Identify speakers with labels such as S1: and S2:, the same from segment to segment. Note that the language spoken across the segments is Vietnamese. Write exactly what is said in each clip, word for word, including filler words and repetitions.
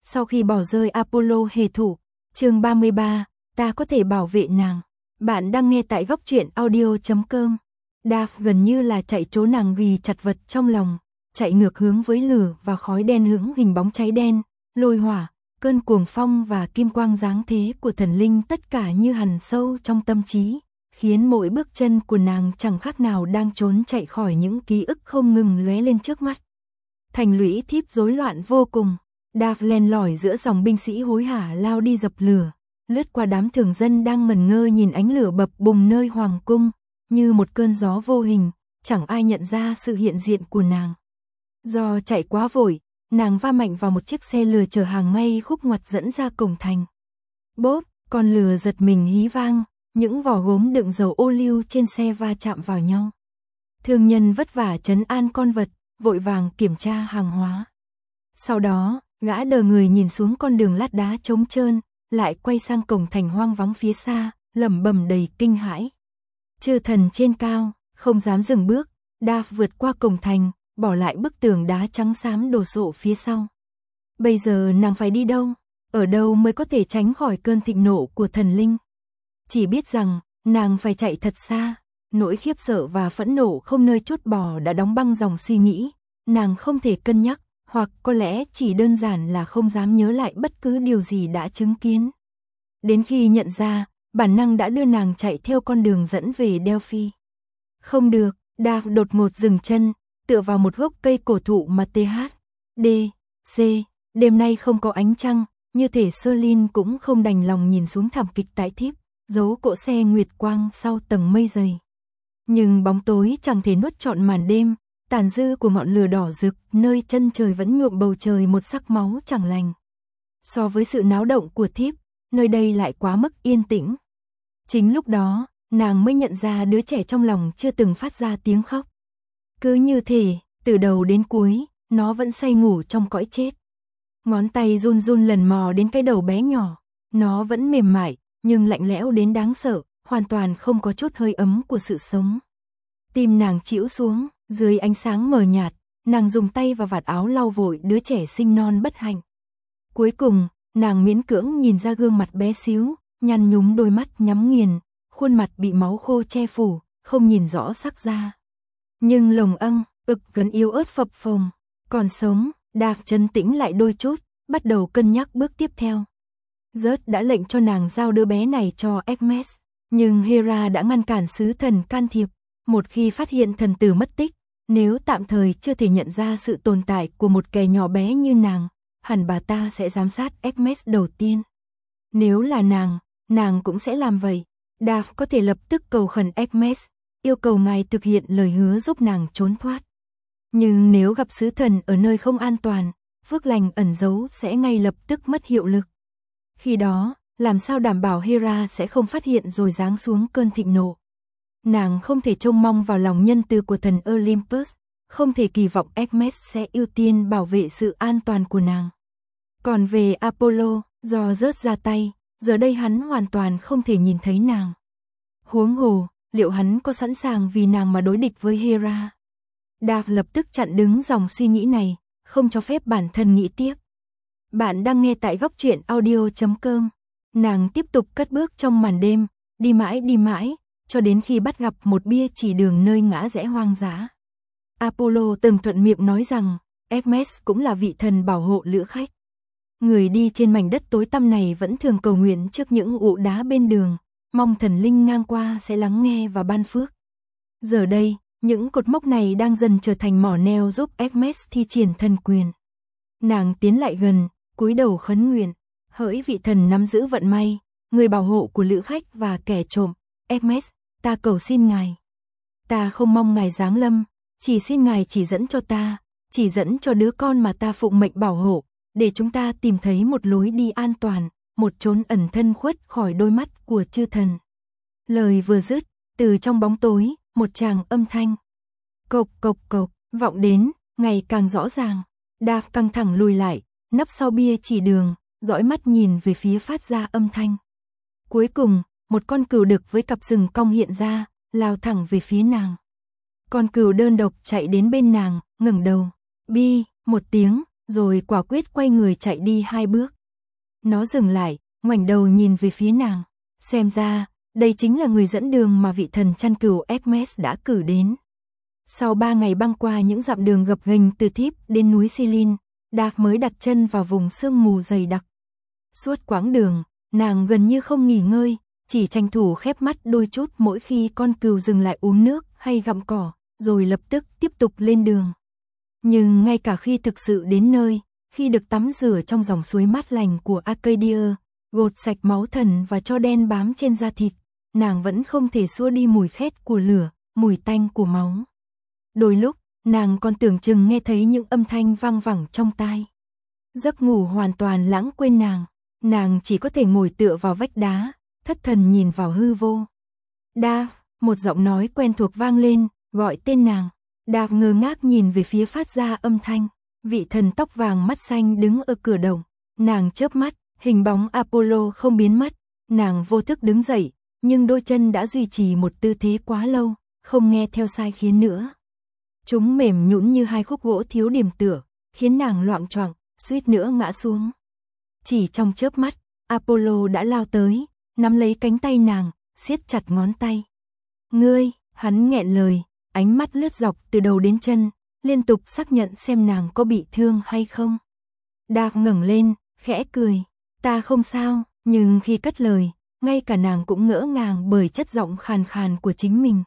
S1: Sau khi bỏ rơi Apollo hề thủ, chương ba mươi ba, ta có thể bảo vệ nàng. Bạn đang nghe tại góc truyện audio chấm com. Daph gần như là chạy trốn nàng ghi chặt vật trong lòng, chạy ngược hướng với lửa và khói đen hững hình bóng cháy đen, lôi hỏa, cơn cuồng phong và kim quang giáng thế của thần linh tất cả như hằn sâu trong tâm trí, khiến mỗi bước chân của nàng chẳng khác nào đang trốn chạy khỏi những ký ức không ngừng lóe lên trước mắt. Thành lũy Thiếp rối loạn vô cùng, Daph len lỏi giữa dòng binh sĩ hối hả lao đi dập lửa, lướt qua đám thường dân đang ngẩn ngơ nhìn ánh lửa bập bùng nơi hoàng cung, như một cơn gió vô hình, chẳng ai nhận ra sự hiện diện của nàng. Do chạy quá vội, nàng va mạnh vào một chiếc xe lừa chở hàng ngay khúc ngoặt dẫn ra cổng thành. Bốp, con lừa giật mình hí vang, những vỏ gốm đựng dầu ô liu trên xe va chạm vào nhau. Thương nhân vất vả trấn an con vật, vội vàng kiểm tra hàng hóa. Sau đó, gã đờ người nhìn xuống con đường lát đá trống trơn, lại quay sang cổng thành hoang vắng phía xa, lẩm bẩm đầy kinh hãi. Chư thần trên cao, không dám dừng bước, Daph vượt qua cổng thành, bỏ lại bức tường đá trắng xám đổ sộ phía sau. Bây giờ nàng phải đi đâu? Ở đâu mới có thể tránh khỏi cơn thịnh nộ của thần linh? Chỉ biết rằng, nàng phải chạy thật xa, nỗi khiếp sợ và phẫn nộ không nơi chốt bỏ đã đóng băng dòng suy nghĩ, nàng không thể cân nhắc, hoặc có lẽ chỉ đơn giản là không dám nhớ lại bất cứ điều gì đã chứng kiến. Đến khi nhận ra, bản năng đã đưa nàng chạy theo con đường dẫn về Delphi. Không được, Daph đột ngột dừng chân, tựa vào một gốc cây cổ thụ mà tê hát, đê, xê, đêm nay không có ánh trăng, như thể Serlin cũng không đành lòng nhìn xuống thảm kịch tại Thiếp, giấu cỗ xe nguyệt quang sau tầng mây dày. Nhưng bóng tối chẳng thể nuốt trọn màn đêm, tàn dư của ngọn lửa đỏ rực nơi chân trời vẫn nhuộm bầu trời một sắc máu chẳng lành. So với sự náo động của Thiếp, nơi đây lại quá mức yên tĩnh. Chính lúc đó, nàng mới nhận ra đứa trẻ trong lòng chưa từng phát ra tiếng khóc. Cứ như thể, từ đầu đến cuối, nó vẫn say ngủ trong cõi chết. Ngón tay run run lần mò đến cái đầu bé nhỏ, nó vẫn mềm mại, nhưng lạnh lẽo đến đáng sợ, hoàn toàn không có chút hơi ấm của sự sống. Tim nàng chĩu xuống, dưới ánh sáng mờ nhạt, nàng dùng tay và vạt áo lau vội đứa trẻ sinh non bất hạnh. Cuối cùng, nàng miễn cưỡng nhìn ra gương mặt bé xíu, nhăn nhúm đôi mắt nhắm nghiền, khuôn mặt bị máu khô che phủ, không nhìn rõ sắc da. Nhưng lồng âng, ực gần yếu ớt phập phồng, còn sống, Daph trấn tĩnh lại đôi chút, bắt đầu cân nhắc bước tiếp theo. Zeus đã lệnh cho nàng giao đứa bé này cho Hermes, nhưng Hera đã ngăn cản sứ thần can thiệp. Một khi phát hiện thần tử mất tích, nếu tạm thời chưa thể nhận ra sự tồn tại của một kẻ nhỏ bé như nàng, hẳn bà ta sẽ giám sát Hermes đầu tiên. Nếu là nàng, nàng cũng sẽ làm vậy. Daph có thể lập tức cầu khẩn Hermes, yêu cầu ngài thực hiện lời hứa giúp nàng trốn thoát. Nhưng nếu gặp sứ thần ở nơi không an toàn, phước lành ẩn giấu sẽ ngay lập tức mất hiệu lực. Khi đó, làm sao đảm bảo Hera sẽ không phát hiện rồi giáng xuống cơn thịnh nộ? Nàng không thể trông mong vào lòng nhân từ của thần Olympus, không thể kỳ vọng Hermes sẽ ưu tiên bảo vệ sự an toàn của nàng. Còn về Apollo, do rớt ra tay, giờ đây hắn hoàn toàn không thể nhìn thấy nàng. Huống hồ, liệu hắn có sẵn sàng vì nàng mà đối địch với Hera? Daph lập tức chặn đứng dòng suy nghĩ này, không cho phép bản thân nghĩ tiếp. Bạn đang nghe tại góc truyện audio chấm com. Nàng tiếp tục cất bước trong màn đêm, đi mãi đi mãi, cho đến khi bắt gặp một bia chỉ đường nơi ngã rẽ hoang dã. Apollo từng thuận miệng nói rằng, Hermes cũng là vị thần bảo hộ lữ khách. Người đi trên mảnh đất tối tăm này vẫn thường cầu nguyện trước những ụ đá bên đường, mong thần linh ngang qua sẽ lắng nghe và ban phước. Giờ đây, những cột mốc này đang dần trở thành mỏ neo giúp Hermes thi triển thần quyền. Nàng tiến lại gần, cúi đầu khấn nguyện, hỡi vị thần nắm giữ vận may, người bảo hộ của lữ khách và kẻ trộm, Hermes, ta cầu xin ngài. Ta không mong ngài giáng lâm, chỉ xin ngài chỉ dẫn cho ta, chỉ dẫn cho đứa con mà ta phụng mệnh bảo hộ, để chúng ta tìm thấy một lối đi an toàn, một chốn ẩn thân khuất khỏi đôi mắt của chư thần. Lời vừa dứt, từ trong bóng tối, một tràng âm thanh cộc cộc cộc vọng đến, ngày càng rõ ràng. Daph căng thẳng lùi lại, nấp sau bia chỉ đường, dõi mắt nhìn về phía phát ra âm thanh. Cuối cùng, một con cừu đực với cặp sừng cong hiện ra, lao thẳng về phía nàng. Con cừu đơn độc chạy đến bên nàng, ngẩng đầu, bi, một tiếng, rồi quả quyết quay người chạy đi hai bước. Nó dừng lại, ngoảnh đầu nhìn về phía nàng. Xem ra, đây chính là người dẫn đường mà vị thần chăn cừu Hermes đã cử đến. Sau ba ngày băng qua những dặm đường gập ghềnh từ Thíp đến núi Silin, Daphne mới đặt chân vào vùng sương mù dày đặc. Suốt quãng đường, nàng gần như không nghỉ ngơi, chỉ tranh thủ khép mắt đôi chút mỗi khi con cừu dừng lại uống nước hay gặm cỏ, rồi lập tức tiếp tục lên đường. Nhưng ngay cả khi thực sự đến nơi, khi được tắm rửa trong dòng suối mát lành của Arcadia, gột sạch máu thần và tro đen bám trên da thịt, nàng vẫn không thể xua đi mùi khét của lửa, mùi tanh của máu. Đôi lúc, nàng còn tưởng chừng nghe thấy những âm thanh vang vẳng trong tai. Giấc ngủ hoàn toàn lãng quên nàng, nàng chỉ có thể ngồi tựa vào vách đá, thất thần nhìn vào hư vô. Daphne, một giọng nói quen thuộc vang lên, gọi tên nàng. Daphne ngơ ngác nhìn về phía phát ra âm thanh. Vị thần tóc vàng mắt xanh đứng ở cửa động. Nàng chớp mắt, hình bóng Apollo không biến mất. Nàng vô thức đứng dậy, nhưng đôi chân đã duy trì một tư thế quá lâu, không nghe theo sai khiến nữa. Chúng mềm nhũn như hai khúc gỗ thiếu điểm tựa, khiến nàng loạng choạng, suýt nữa ngã xuống. Chỉ trong chớp mắt, Apollo đã lao tới, nắm lấy cánh tay nàng, siết chặt ngón tay. Ngươi, hắn nghẹn lời, ánh mắt lướt dọc từ đầu đến chân, liên tục xác nhận xem nàng có bị thương hay không. Daphne ngẩng lên, khẽ cười, ta không sao, nhưng khi cất lời, ngay cả nàng cũng ngỡ ngàng bởi chất giọng khàn khàn của chính mình.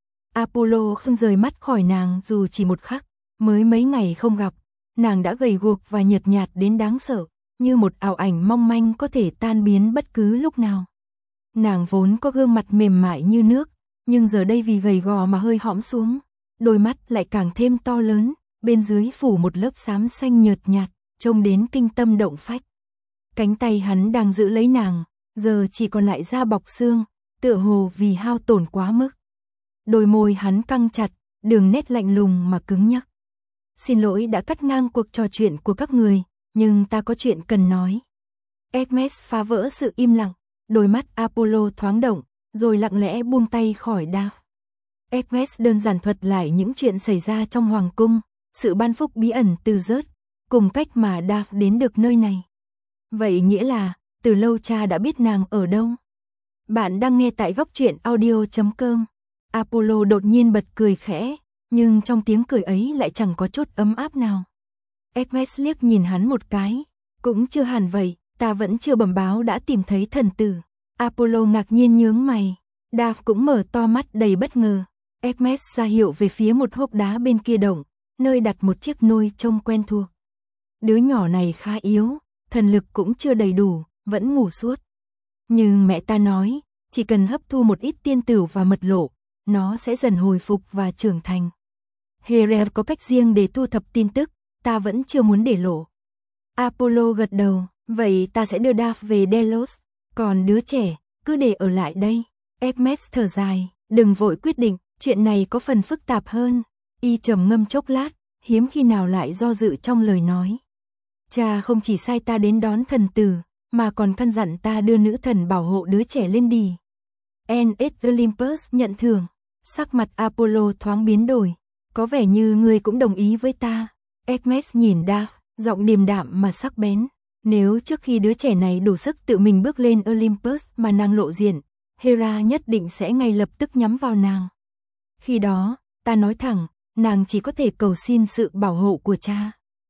S1: Apollo không rời mắt khỏi nàng dù chỉ một khắc, mới mấy ngày không gặp, nàng đã gầy guộc và nhợt nhạt đến đáng sợ, như một ảo ảnh mong manh có thể tan biến bất cứ lúc nào. Nàng vốn có gương mặt mềm mại như nước, nhưng giờ đây vì gầy gò mà hơi hõm xuống, đôi mắt lại càng thêm to lớn, bên dưới phủ một lớp xám xanh nhợt nhạt, trông đến kinh tâm động phách. Cánh tay hắn đang giữ lấy nàng, giờ chỉ còn lại da bọc xương, tựa hồ vì hao tổn quá mức. Đôi môi hắn căng chặt, đường nét lạnh lùng mà cứng nhắc. Xin lỗi đã cắt ngang cuộc trò chuyện của các người, nhưng ta có chuyện cần nói. Hermes phá vỡ sự im lặng, đôi mắt Apollo thoáng động, rồi lặng lẽ buông tay khỏi Daphne. Hermes đơn giản thuật lại những chuyện xảy ra trong hoàng cung, sự ban phúc bí ẩn từ rớt, cùng cách mà Daphne đến được nơi này. Vậy nghĩa là, từ lâu cha đã biết nàng ở đâu. Bạn đang nghe tại góc truyện audio chấm com. Apollo đột nhiên bật cười khẽ, nhưng trong tiếng cười ấy lại chẳng có chút ấm áp nào. Hermes liếc nhìn hắn một cái, cũng chưa hẳn vậy, ta vẫn chưa bẩm báo đã tìm thấy thần tử. Apollo ngạc nhiên nhướng mày, Daphne cũng mở to mắt đầy bất ngờ. Hermes ra hiệu về phía một hốc đá bên kia động, nơi đặt một chiếc nôi trông quen thuộc. Đứa nhỏ này khá yếu, thần lực cũng chưa đầy đủ, vẫn ngủ suốt. Nhưng mẹ ta nói, chỉ cần hấp thu một ít tiên tửu và mật lộ, nó sẽ dần hồi phục và trưởng thành. Hera có cách riêng để thu thập tin tức, ta vẫn chưa muốn để lộ. Apollo gật đầu, vậy ta sẽ đưa Daphne về Delos, còn đứa trẻ, cứ để ở lại đây. Hermes thở dài, đừng vội quyết định, chuyện này có phần phức tạp hơn. Y trầm ngâm chốc lát, hiếm khi nào lại do dự trong lời nói. Cha không chỉ sai ta đến đón thần tử, mà còn căn dặn ta đưa nữ thần bảo hộ đứa trẻ lên đì. en ét Olympus nhận thưởng, sắc mặt Apollo thoáng biến đổi, có vẻ như ngươi cũng đồng ý với ta. Hermes nhìn Daphne, giọng điềm đạm mà sắc bén. Nếu trước khi đứa trẻ này đủ sức tự mình bước lên Olympus mà nàng lộ diện, Hera nhất định sẽ ngay lập tức nhắm vào nàng. Khi đó, ta nói thẳng, nàng chỉ có thể cầu xin sự bảo hộ của cha.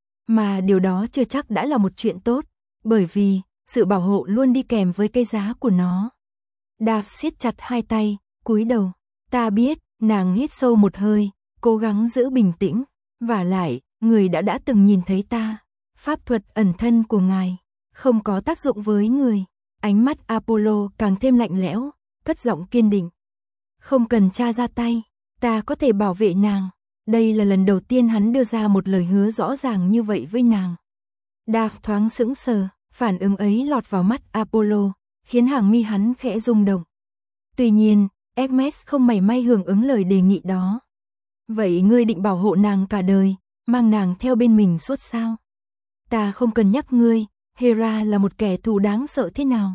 S1: Mà điều đó chưa chắc đã là một chuyện tốt, bởi vì sự bảo hộ luôn đi kèm với cái giá của nó. Daphne siết chặt hai tay, cúi đầu. Ta biết, nàng hít sâu một hơi, cố gắng giữ bình tĩnh. Vả lại, người đã đã từng nhìn thấy ta. Pháp thuật ẩn thân của ngài không có tác dụng với người. Ánh mắt Apollo càng thêm lạnh lẽo, cất giọng kiên định. Không cần cha ra tay, ta có thể bảo vệ nàng. Đây là lần đầu tiên hắn đưa ra một lời hứa rõ ràng như vậy với nàng. Daphne thoáng sững sờ, phản ứng ấy lọt vào mắt Apollo, khiến hàng mi hắn khẽ rung động. Tuy nhiên, Hermes không mảy may hưởng ứng lời đề nghị đó. Vậy ngươi định bảo hộ nàng cả đời, mang nàng theo bên mình suốt sao? Ta không cần nhắc ngươi, Hera là một kẻ thù đáng sợ thế nào.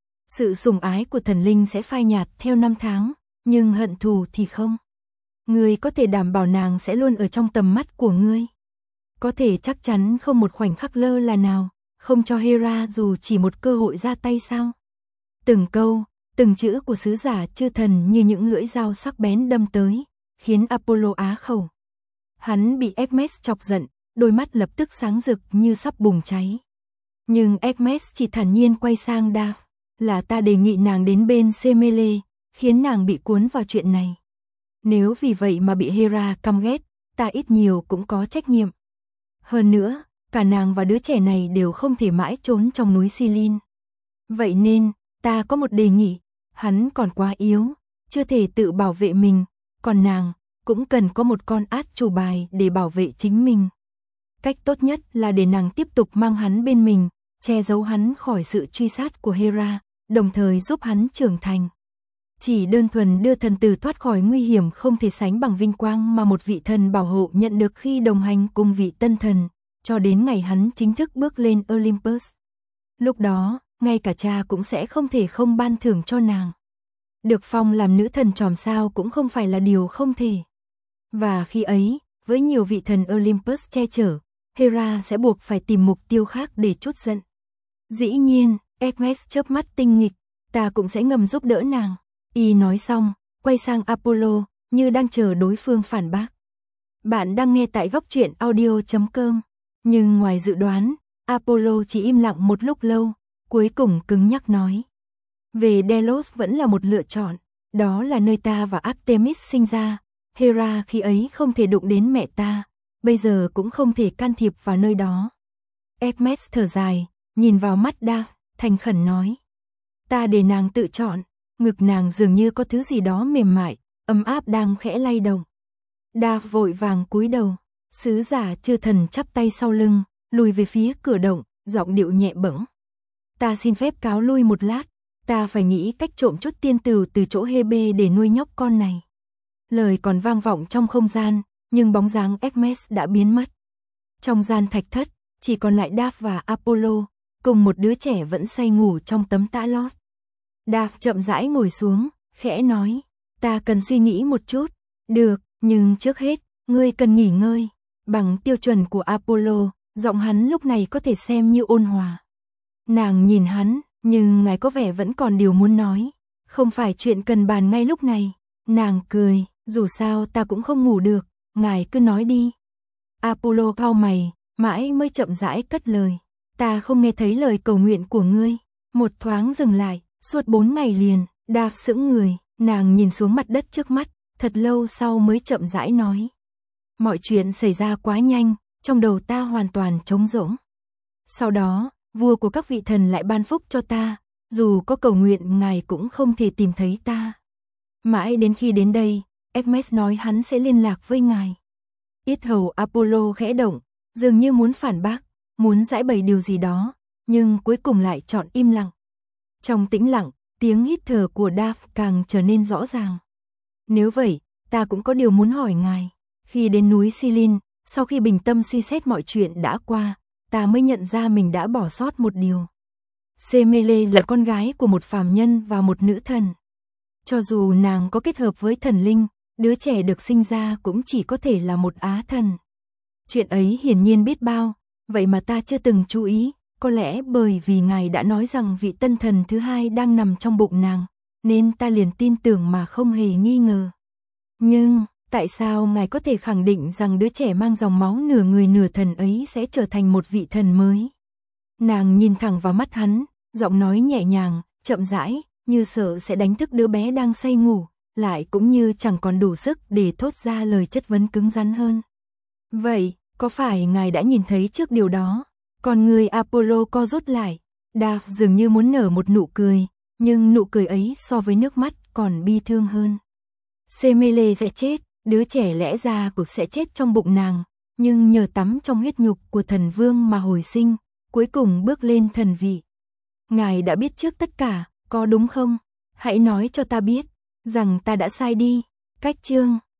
S1: Sự sủng ái của thần linh sẽ phai nhạt theo năm tháng, nhưng hận thù thì không. Ngươi có thể đảm bảo nàng sẽ luôn ở trong tầm mắt của ngươi. Có thể chắc chắn không một khoảnh khắc lơ là nào, không cho Hera dù chỉ một cơ hội ra tay sao? Từng câu, từng chữ của sứ giả chư thần như những lưỡi dao sắc bén đâm tới, khiến Apollo á khẩu. Hắn bị Hermes chọc giận, đôi mắt lập tức sáng rực như sắp bùng cháy. Nhưng Hermes chỉ thản nhiên quay sang Daphne, là ta đề nghị nàng đến bên Semele, khiến nàng bị cuốn vào chuyện này. Nếu vì vậy mà bị Hera căm ghét, ta ít nhiều cũng có trách nhiệm. Hơn nữa, cả nàng và đứa trẻ này đều không thể mãi trốn trong núi Silin. Vậy nên, ta có một đề nghị, hắn còn quá yếu, chưa thể tự bảo vệ mình, còn nàng cũng cần có một con át chủ bài để bảo vệ chính mình. Cách tốt nhất là để nàng tiếp tục mang hắn bên mình, che giấu hắn khỏi sự truy sát của Hera, đồng thời giúp hắn trưởng thành. Chỉ đơn thuần đưa thần tử thoát khỏi nguy hiểm không thể sánh bằng vinh quang mà một vị thần bảo hộ nhận được khi đồng hành cùng vị tân thần, cho đến ngày hắn chính thức bước lên Olympus. Lúc đó, ngay cả cha cũng sẽ không thể không ban thưởng cho nàng. Được phong làm nữ thần chòm sao cũng không phải là điều không thể. Và khi ấy, với nhiều vị thần Olympus che chở, Hera sẽ buộc phải tìm mục tiêu khác để trút giận. Dĩ nhiên, Hermes chớp mắt tinh nghịch, ta cũng sẽ ngầm giúp đỡ nàng. Y nói xong, quay sang Apollo, như đang chờ đối phương phản bác. Bạn đang nghe tại góc truyện audio chấm com. Nhưng ngoài dự đoán, Apollo chỉ im lặng một lúc lâu, cuối cùng cứng nhắc nói. Về Delos vẫn là một lựa chọn, đó là nơi ta và Artemis sinh ra. Hera khi ấy không thể đụng đến mẹ ta, bây giờ cũng không thể can thiệp vào nơi đó. Hermes thở dài, nhìn vào mắt Daphne, thành khẩn nói. Ta để nàng tự chọn, ngực nàng dường như có thứ gì đó mềm mại, ấm áp đang khẽ lay động. Daphne vội vàng cúi đầu, sứ giả chư thần chắp tay sau lưng, lùi về phía cửa động, giọng điệu nhẹ bẫng. Ta xin phép cáo lui một lát, ta phải nghĩ cách trộm chút tiên tử từ chỗ Hebe để nuôi nhóc con này. Lời còn vang vọng trong không gian, nhưng bóng dáng Hermes đã biến mất. Trong gian thạch thất, chỉ còn lại Daphne và Apollo, cùng một đứa trẻ vẫn say ngủ trong tấm tã lót. Daphne chậm rãi ngồi xuống, khẽ nói, ta cần suy nghĩ một chút. Được, nhưng trước hết, ngươi cần nghỉ ngơi. Bằng tiêu chuẩn của Apollo, giọng hắn lúc này có thể xem như ôn hòa. Nàng nhìn hắn, nhưng ngài có vẻ vẫn còn điều muốn nói. Không phải chuyện cần bàn ngay lúc này. Nàng cười, dù sao ta cũng không ngủ được, ngài cứ nói đi. Apollo cau mày, mãi mới chậm rãi cất lời. Ta không nghe thấy lời cầu nguyện của ngươi. Một thoáng dừng lại, suốt bốn ngày liền, Daphne sững người, nàng nhìn xuống mặt đất trước mắt, thật lâu sau mới chậm rãi nói. Mọi chuyện xảy ra quá nhanh, trong đầu ta hoàn toàn trống rỗng. Sau đó, vua của các vị thần lại ban phúc cho ta, dù có cầu nguyện ngài cũng không thể tìm thấy ta. Mãi đến khi đến đây, Hermes nói hắn sẽ liên lạc với ngài. Yết hầu Apollo khẽ động, dường như muốn phản bác, muốn giải bày điều gì đó, nhưng cuối cùng lại chọn im lặng. Trong tĩnh lặng, tiếng hít thở của Daphne càng trở nên rõ ràng. Nếu vậy, ta cũng có điều muốn hỏi ngài. Khi đến núi Silin, sau khi bình tâm suy xét mọi chuyện đã qua, ta mới nhận ra mình đã bỏ sót một điều. Semele là con gái của một phàm nhân và một nữ thần. Cho dù nàng có kết hợp với thần linh, đứa trẻ được sinh ra cũng chỉ có thể là một á thần. Chuyện ấy hiển nhiên biết bao, vậy mà ta chưa từng chú ý, có lẽ bởi vì ngài đã nói rằng vị tân thần thứ hai đang nằm trong bụng nàng, nên ta liền tin tưởng mà không hề nghi ngờ. Nhưng, tại sao ngài có thể khẳng định rằng đứa trẻ mang dòng máu nửa người nửa thần ấy sẽ trở thành một vị thần mới? Nàng nhìn thẳng vào mắt hắn, giọng nói nhẹ nhàng, chậm rãi, như sợ sẽ đánh thức đứa bé đang say ngủ, lại cũng như chẳng còn đủ sức để thốt ra lời chất vấn cứng rắn hơn. Vậy, có phải ngài đã nhìn thấy trước điều đó? Còn người Apollo co rút lại, Daphne dường như muốn nở một nụ cười, nhưng nụ cười ấy so với nước mắt còn bi thương hơn. Semele sẽ chết, đứa trẻ lẽ ra cũng sẽ chết trong bụng nàng, nhưng nhờ tắm trong huyết nhục của thần vương mà hồi sinh, cuối cùng bước lên thần vị. Ngài đã biết trước tất cả, có đúng không? Hãy nói cho ta biết, rằng ta đã sai đi. Cách chương